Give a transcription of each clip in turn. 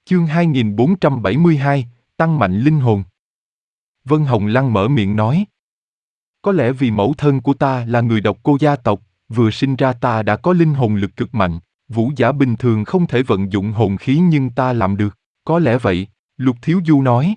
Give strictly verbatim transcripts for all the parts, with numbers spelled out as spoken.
Chương hai nghìn bốn trăm bảy mươi hai, Tăng mạnh linh hồn. Vân Hồng Lăng mở miệng nói. Có lẽ vì mẫu thân của ta là người độc cô gia tộc, vừa sinh ra ta đã có linh hồn lực cực mạnh, vũ giả bình thường không thể vận dụng hồn khí nhưng ta làm được. Có lẽ vậy, Lục Thiếu Du nói.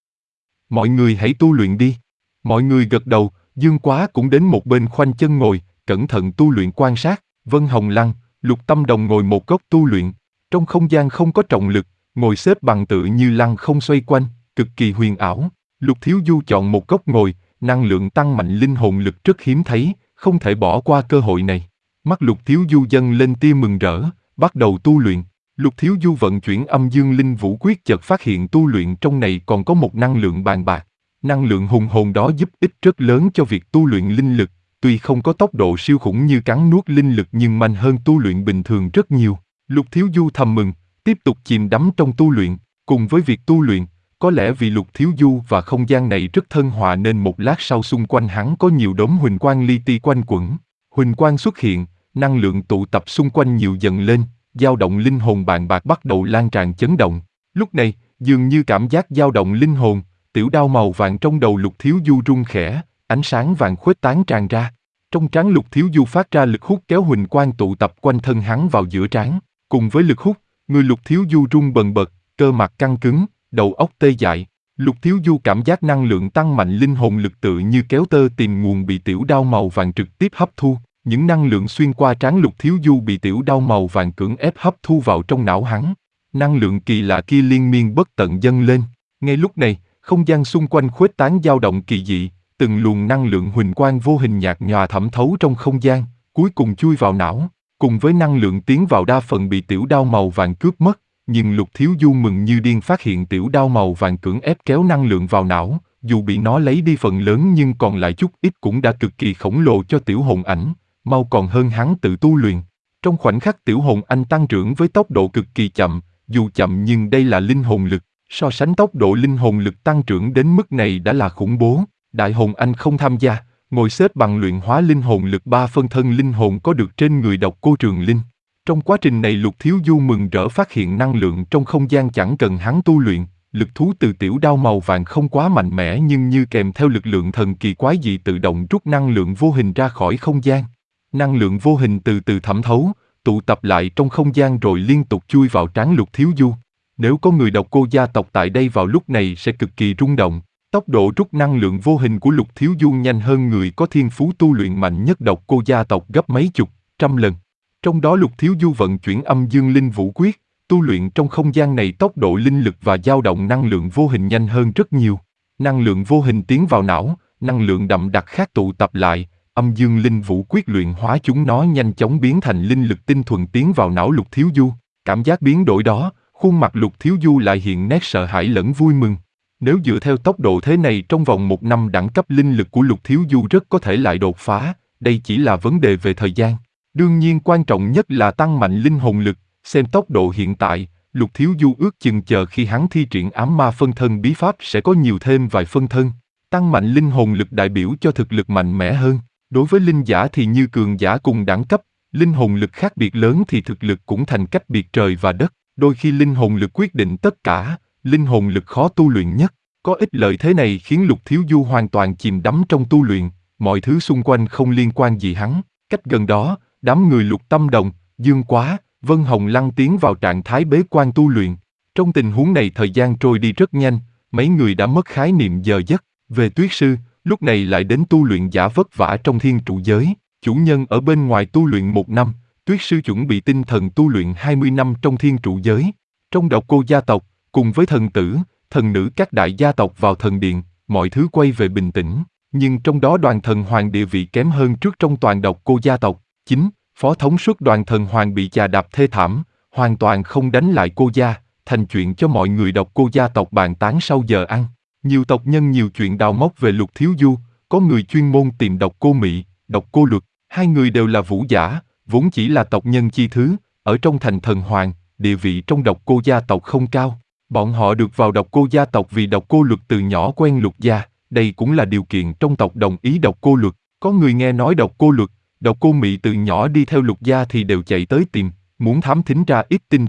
Mọi người hãy tu luyện đi. Mọi người gật đầu, Dương Quá cũng đến một bên khoanh chân ngồi, cẩn thận tu luyện quan sát. Vân Hồng Lăng, Lục Tâm Đồng ngồi một góc tu luyện. Trong không gian không có trọng lực, ngồi xếp bằng tự như lăng không xoay quanh, cực kỳ huyền ảo. Lục Thiếu Du chọn một góc ngồi, năng lượng tăng mạnh linh hồn lực rất hiếm thấy, không thể bỏ qua cơ hội này. Mắt Lục Thiếu Du dâng lên tia mừng rỡ, bắt đầu tu luyện. Lục Thiếu Du vận chuyển âm dương linh vũ quyết chợt phát hiện tu luyện trong này còn có một năng lượng bàn bạc. Năng lượng hùng hồn đó giúp ích rất lớn cho việc tu luyện linh lực, tuy không có tốc độ siêu khủng như cắn nuốt linh lực nhưng mạnh hơn tu luyện bình thường rất nhiều. Lục Thiếu Du thầm mừng, tiếp tục chìm đắm trong tu luyện. Cùng với việc tu luyện, có lẽ vì Lục Thiếu Du và không gian này rất thân hòa nên một lát sau xung quanh hắn có nhiều đốm huỳnh quang li ti quanh quẩn. Huỳnh quang xuất hiện, năng lượng tụ tập xung quanh nhiều dần lên, dao động linh hồn bàn bạc bắt đầu lan tràn chấn động. Lúc này, dường như cảm giác dao động linh hồn, tiểu đao màu vàng trong đầu Lục Thiếu Du rung khẽ, ánh sáng vàng khuếch tán tràn ra. Trong trán Lục Thiếu Du phát ra lực hút kéo huỳnh quang tụ tập quanh thân hắn vào giữa trán. Cùng với lực hút, người Lục Thiếu Du rung bần bật, cơ mặt căng cứng, đầu óc tê dại. Lục Thiếu Du cảm giác năng lượng tăng mạnh linh hồn lực tự như kéo tơ tìm nguồn bị tiểu đao màu vàng trực tiếp hấp thu. Những năng lượng xuyên qua trán Lục Thiếu Du bị tiểu đao màu vàng cưỡng ép hấp thu vào trong não hắn. Năng lượng kỳ lạ kia liên miên bất tận dâng lên. Ngay lúc này, không gian xung quanh khuếch tán dao động kỳ dị, từng luồng năng lượng huỳnh quang vô hình nhạt nhòa thẩm thấu trong không gian, cuối cùng chui vào não. Cùng với năng lượng tiến vào đa phần bị tiểu đao màu vàng cướp mất, nhưng Lục Thiếu Du mừng như điên phát hiện tiểu đao màu vàng cưỡng ép kéo năng lượng vào não, dù bị nó lấy đi phần lớn nhưng còn lại chút ít cũng đã cực kỳ khổng lồ cho tiểu hồn ảnh, mau còn hơn hắn tự tu luyện. Trong khoảnh khắc tiểu hồn anh tăng trưởng với tốc độ cực kỳ chậm, dù chậm nhưng đây là linh hồn lực, so sánh tốc độ linh hồn lực tăng trưởng đến mức này đã là khủng bố. Đại hồn anh không tham gia, ngồi xếp bằng luyện hóa linh hồn lực ba phân thân linh hồn có được trên người độc cô Trường Linh. Trong quá trình này Lục Thiếu Du mừng rỡ phát hiện năng lượng trong không gian chẳng cần hắn tu luyện, lực thú từ tiểu đao màu vàng không quá mạnh mẽ nhưng như kèm theo lực lượng thần kỳ quái dị tự động rút năng lượng vô hình ra khỏi không gian. Năng lượng vô hình từ từ thẩm thấu, tụ tập lại trong không gian rồi liên tục chui vào trán Lục Thiếu Du. Nếu có người độc cô gia tộc tại đây vào lúc này sẽ cực kỳ rung động. Tốc độ rút năng lượng vô hình của Lục Thiếu Du nhanh hơn người có thiên phú tu luyện mạnh nhất độc cô gia tộc gấp mấy chục, trăm lần. Trong đó Lục Thiếu Du vận chuyển âm dương linh vũ quyết, tu luyện trong không gian này tốc độ linh lực và dao động năng lượng vô hình nhanh hơn rất nhiều. Năng lượng vô hình tiến vào não, năng lượng đậm đặc khác tụ tập lại, âm dương linh vũ quyết luyện hóa chúng nó nhanh chóng biến thành linh lực tinh thuần tiến vào não Lục Thiếu Du. Cảm giác biến đổi đó, khuôn mặt Lục Thiếu Du lại hiện nét sợ hãi lẫn vui mừng. Nếu dựa theo tốc độ thế này trong vòng một năm đẳng cấp linh lực của Lục Thiếu Du rất có thể lại đột phá, đây chỉ là vấn đề về thời gian. Đương nhiên quan trọng nhất là tăng mạnh linh hồn lực, xem tốc độ hiện tại, Lục Thiếu Du ước chừng chờ khi hắn thi triển ám ma phân thân bí pháp sẽ có nhiều thêm vài phân thân. Tăng mạnh linh hồn lực đại biểu cho thực lực mạnh mẽ hơn. Đối với linh giả thì như cường giả cùng đẳng cấp, linh hồn lực khác biệt lớn thì thực lực cũng thành cách biệt trời và đất. Đôi khi linh hồn lực quyết định tất cả, linh hồn lực khó tu luyện nhất. Có ích lợi thế này khiến Lục Thiếu Du hoàn toàn chìm đắm trong tu luyện, mọi thứ xung quanh không liên quan gì hắn. Cách gần đó, đám người Lục Tâm Đồng, Dương Quá, Vân Hồng Lăng tiến vào trạng thái bế quan tu luyện. Trong tình huống này thời gian trôi đi rất nhanh, mấy người đã mất khái niệm giờ giấc. Về Tuyết Sư, lúc này lại đến tu luyện giả vất vả trong thiên trụ giới. Chủ nhân ở bên ngoài tu luyện một năm, Tuyết Sư chuẩn bị tinh thần tu luyện hai mươi năm trong thiên trụ giới. Trong độc cô gia tộc, cùng với thần tử, thần nữ các đại gia tộc vào thần điện, mọi thứ quay về bình tĩnh. Nhưng trong đó đoàn thần hoàng địa vị kém hơn trước trong toàn độc cô gia tộc. Chính, phó thống suất đoàn thần hoàng bị chà đạp thê thảm, hoàn toàn không đánh lại cô gia, thành chuyện cho mọi người độc cô gia tộc bàn tán sau giờ ăn. Nhiều tộc nhân nhiều chuyện đào móc về Lục Thiếu Du, có người chuyên môn tìm độc cô Mị, độc cô Luật, hai người đều là vũ giả, vốn chỉ là tộc nhân chi thứ, ở trong thành thần hoàng, địa vị trong độc cô gia tộc không cao. Bọn họ được vào độc cô gia tộc vì độc cô Luật từ nhỏ quen Lục gia, đây cũng là điều kiện trong tộc đồng ý độc cô Luật. Có người nghe nói độc cô Luật, độc cô Mị từ nhỏ đi theo Lục gia thì đều chạy tới tìm, muốn thám thính ra ít tin tức,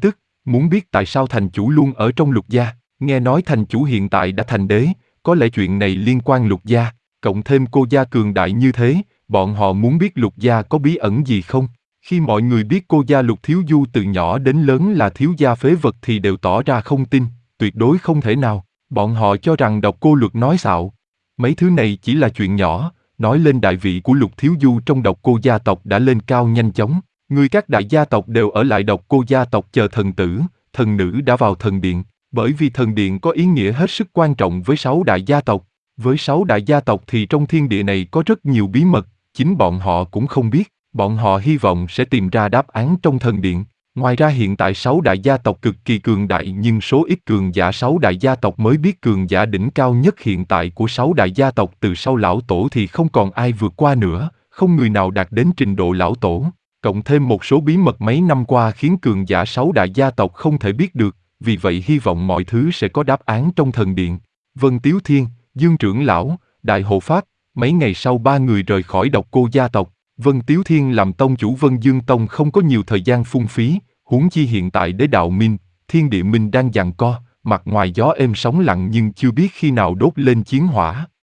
Muốn biết tại sao thành chủ luôn ở trong Lục gia, nghe nói thành chủ hiện tại đã thành đế, có lẽ chuyện này liên quan Lục gia, cộng thêm cô gia cường đại như thế, bọn họ muốn biết Lục gia có bí ẩn gì không? Khi mọi người biết cô gia Lục Thiếu Du từ nhỏ đến lớn là thiếu gia phế vật thì đều tỏ ra không tin, tuyệt đối không thể nào. Bọn họ cho rằng Độc Cô Luật nói xạo. Mấy thứ này chỉ là chuyện nhỏ, nói lên đại vị của Lục Thiếu Du trong Độc Cô gia tộc đã lên cao nhanh chóng. Người các đại gia tộc đều ở lại Độc Cô gia tộc chờ thần tử, thần nữ đã vào thần điện, bởi vì thần điện có ý nghĩa hết sức quan trọng với sáu đại gia tộc. Với sáu đại gia tộc thì trong thiên địa này có rất nhiều bí mật, chính bọn họ cũng không biết, bọn họ hy vọng sẽ tìm ra đáp án trong thần điện. Ngoài ra hiện tại sáu đại gia tộc cực kỳ cường đại nhưng số ít cường giả sáu đại gia tộc mới biết cường giả đỉnh cao nhất hiện tại của sáu đại gia tộc từ sau lão tổ thì không còn ai vượt qua nữa, không người nào đạt đến trình độ lão tổ. Cộng thêm một số bí mật mấy năm qua khiến cường giả sáu đại gia tộc không thể biết được, vì vậy hy vọng mọi thứ sẽ có đáp án trong thần điện. Vân Tiếu Thiên, Dương trưởng lão, Đại Hộ Pháp, mấy ngày sau ba người rời khỏi Độc Cô gia tộc. Vân Tiếu Thiên làm tông chủ Vân Dương Tông không có nhiều thời gian phung phí, huống chi hiện tại đế đạo minh, thiên địa minh đang giằng co, mặt ngoài gió êm sóng lặng nhưng chưa biết khi nào đốt lên chiến hỏa.